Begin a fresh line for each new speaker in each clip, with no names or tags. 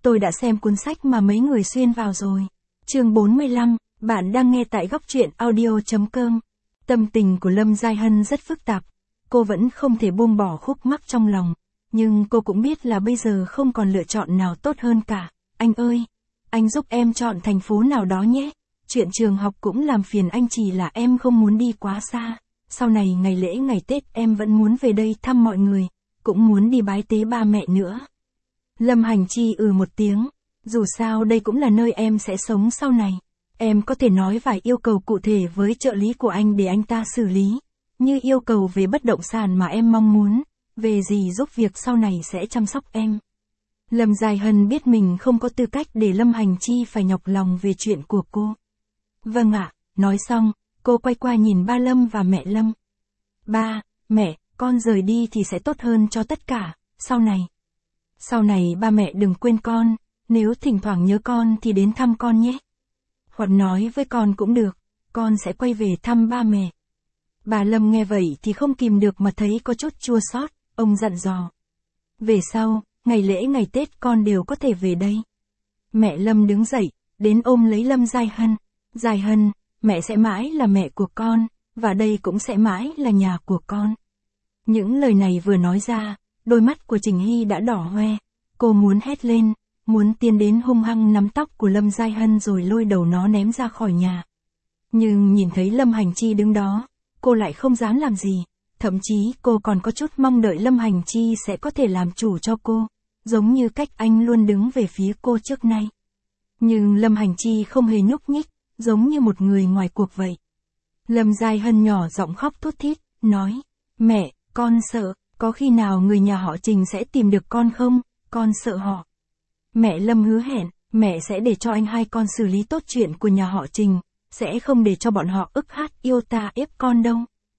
tôi đã xem cuốn sách mà mấy người xuyên vào rồi. Chương 45, bạn đang nghe tại góc truyện audio.com. Tâm tình của Lâm Giai Hân rất phức tạp. Cô vẫn không thể buông bỏ khúc mắc trong lòng. Nhưng cô cũng biết là bây giờ không còn lựa chọn nào tốt hơn cả. Anh ơi, anh giúp em chọn thành phố nào đó nhé. Chuyện trường học cũng làm phiền anh, chỉ là em không muốn đi quá xa. Sau này ngày lễ ngày Tết em vẫn muốn về đây thăm mọi người, cũng muốn đi bái tế ba mẹ nữa. Lâm Hành Chi một tiếng. Dù sao đây cũng là nơi em sẽ sống sau này. Em có thể nói vài yêu cầu cụ thể với trợ lý của anh để anh ta xử lý. Như yêu cầu về bất động sản mà em mong muốn, về gì giúp việc sau này sẽ chăm sóc em. Lâm Giai Hân biết mình không có tư cách để Lâm Hành Chi phải nhọc lòng về chuyện của cô. Vâng ạ, nói xong, cô quay qua nhìn ba Lâm và mẹ Lâm. Ba, mẹ, con rời đi thì sẽ tốt hơn cho tất cả, Sau này ba mẹ đừng quên con, nếu thỉnh thoảng nhớ con thì đến thăm con nhé. Hoặc nói với con cũng được, con sẽ quay về thăm ba mẹ. Bà Lâm nghe vậy thì không kìm được mà thấy có chút chua xót, ông dặn dò. Về sau, ngày lễ ngày Tết con đều có thể về đây. Mẹ Lâm đứng dậy, đến ôm lấy Lâm Giai Hân. Giai Hân, mẹ sẽ mãi là mẹ của con, và đây cũng sẽ mãi là nhà của con. Những lời này vừa nói ra, đôi mắt của Trình Hy đã đỏ hoe. Cô muốn hét lên, muốn tiến đến hung hăng nắm tóc của Lâm Giai Hân rồi lôi đầu nó ném ra khỏi nhà. Nhưng nhìn thấy Lâm Hành Chi đứng đó, cô lại không dám làm gì. Thậm chí cô còn có chút mong đợi Lâm Hành Chi sẽ có thể làm chủ cho cô, giống như cách anh luôn đứng về phía cô trước nay. Nhưng Lâm Hành Chi không hề nhúc nhích, giống như một người ngoài cuộc vậy. Lâm Giai Hân nhỏ giọng khóc thút thít, nói, mẹ, con sợ, có khi nào người nhà họ Trình sẽ tìm được con không, con sợ họ. Mẹ Lâm hứa hẹn, mẹ sẽ để cho anh hai con xử lý tốt chuyện của nhà họ Trình, sẽ không để cho bọn họ ức hát yêu ta ép con đâu.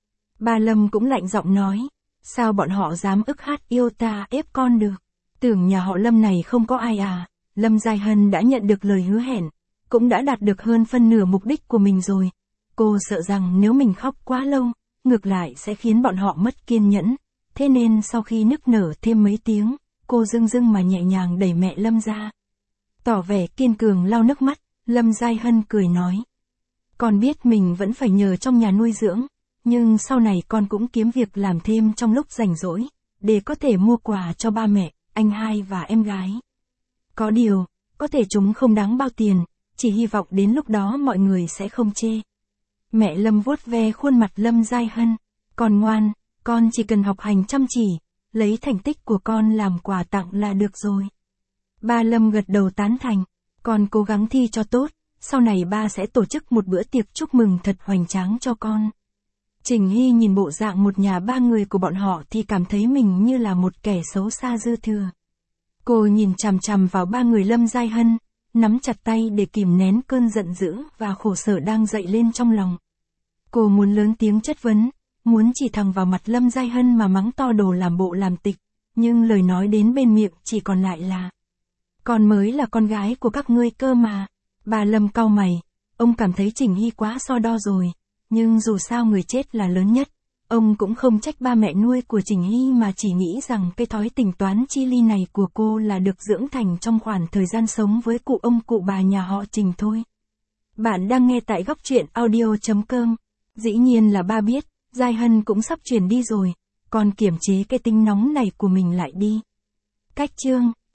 Ba Lâm cũng lạnh giọng nói, sao bọn họ dám ức hát yêu ta ép con được, tưởng nhà họ Lâm này không có ai à. Lâm Giai Hân đã nhận được lời hứa hẹn, cũng đã đạt được hơn phân nửa mục đích của mình rồi. Cô sợ rằng nếu mình khóc quá lâu, ngược lại sẽ khiến bọn họ mất kiên nhẫn. Thế nên sau khi nức nở thêm mấy tiếng, cô dưng dưng mà nhẹ nhàng đẩy mẹ Lâm ra. Tỏ vẻ kiên cường lau nước mắt, Lâm Giai Hân cười nói. Con biết mình vẫn phải nhờ trong nhà nuôi dưỡng, nhưng sau này con cũng kiếm việc làm thêm trong lúc rảnh rỗi, để có thể mua quà cho ba mẹ, anh hai và em gái. Có điều, có thể chúng không đáng bao tiền, chỉ hy vọng đến lúc đó mọi người sẽ không chê. Mẹ Lâm vuốt ve khuôn mặt Lâm Giai Hân. Con ngoan, con chỉ cần học hành chăm chỉ, lấy thành tích của con làm quà tặng là được rồi. Ba Lâm gật đầu tán thành. Con cố gắng thi cho tốt, sau này ba sẽ tổ chức một bữa tiệc chúc mừng thật hoành tráng cho con. Trình Hy nhìn bộ dạng một nhà ba người của bọn họ thì cảm thấy mình như là một kẻ xấu xa dư thừa. Cô nhìn chằm chằm vào ba người Lâm Giai Hân, nắm chặt tay để kìm nén cơn giận dữ và khổ sở đang dậy lên trong lòng. Cô muốn lớn tiếng chất vấn, muốn chỉ thẳng vào mặt Lâm Giai Hân mà mắng to đồ làm bộ làm tịch, nhưng lời nói đến bên miệng chỉ còn lại là: con mới là con gái của các ngươi cơ mà. Bà Lâm cau mày, ông cảm thấy Trình Hy quá so đo rồi, nhưng dù sao người chết là lớn nhất. Ông cũng không trách ba mẹ nuôi của Trình Hy mà chỉ nghĩ rằng cái thói tính toán chi ly này của cô là được dưỡng thành trong khoảng thời gian sống với cụ ông cụ bà nhà họ Trình thôi. Bạn đang nghe tại góc truyện audio.com. Dĩ nhiên là ba biết, Giai Hân cũng sắp chuyển đi rồi, con kiềm chế cái tính nóng này của mình lại đi. Cách chương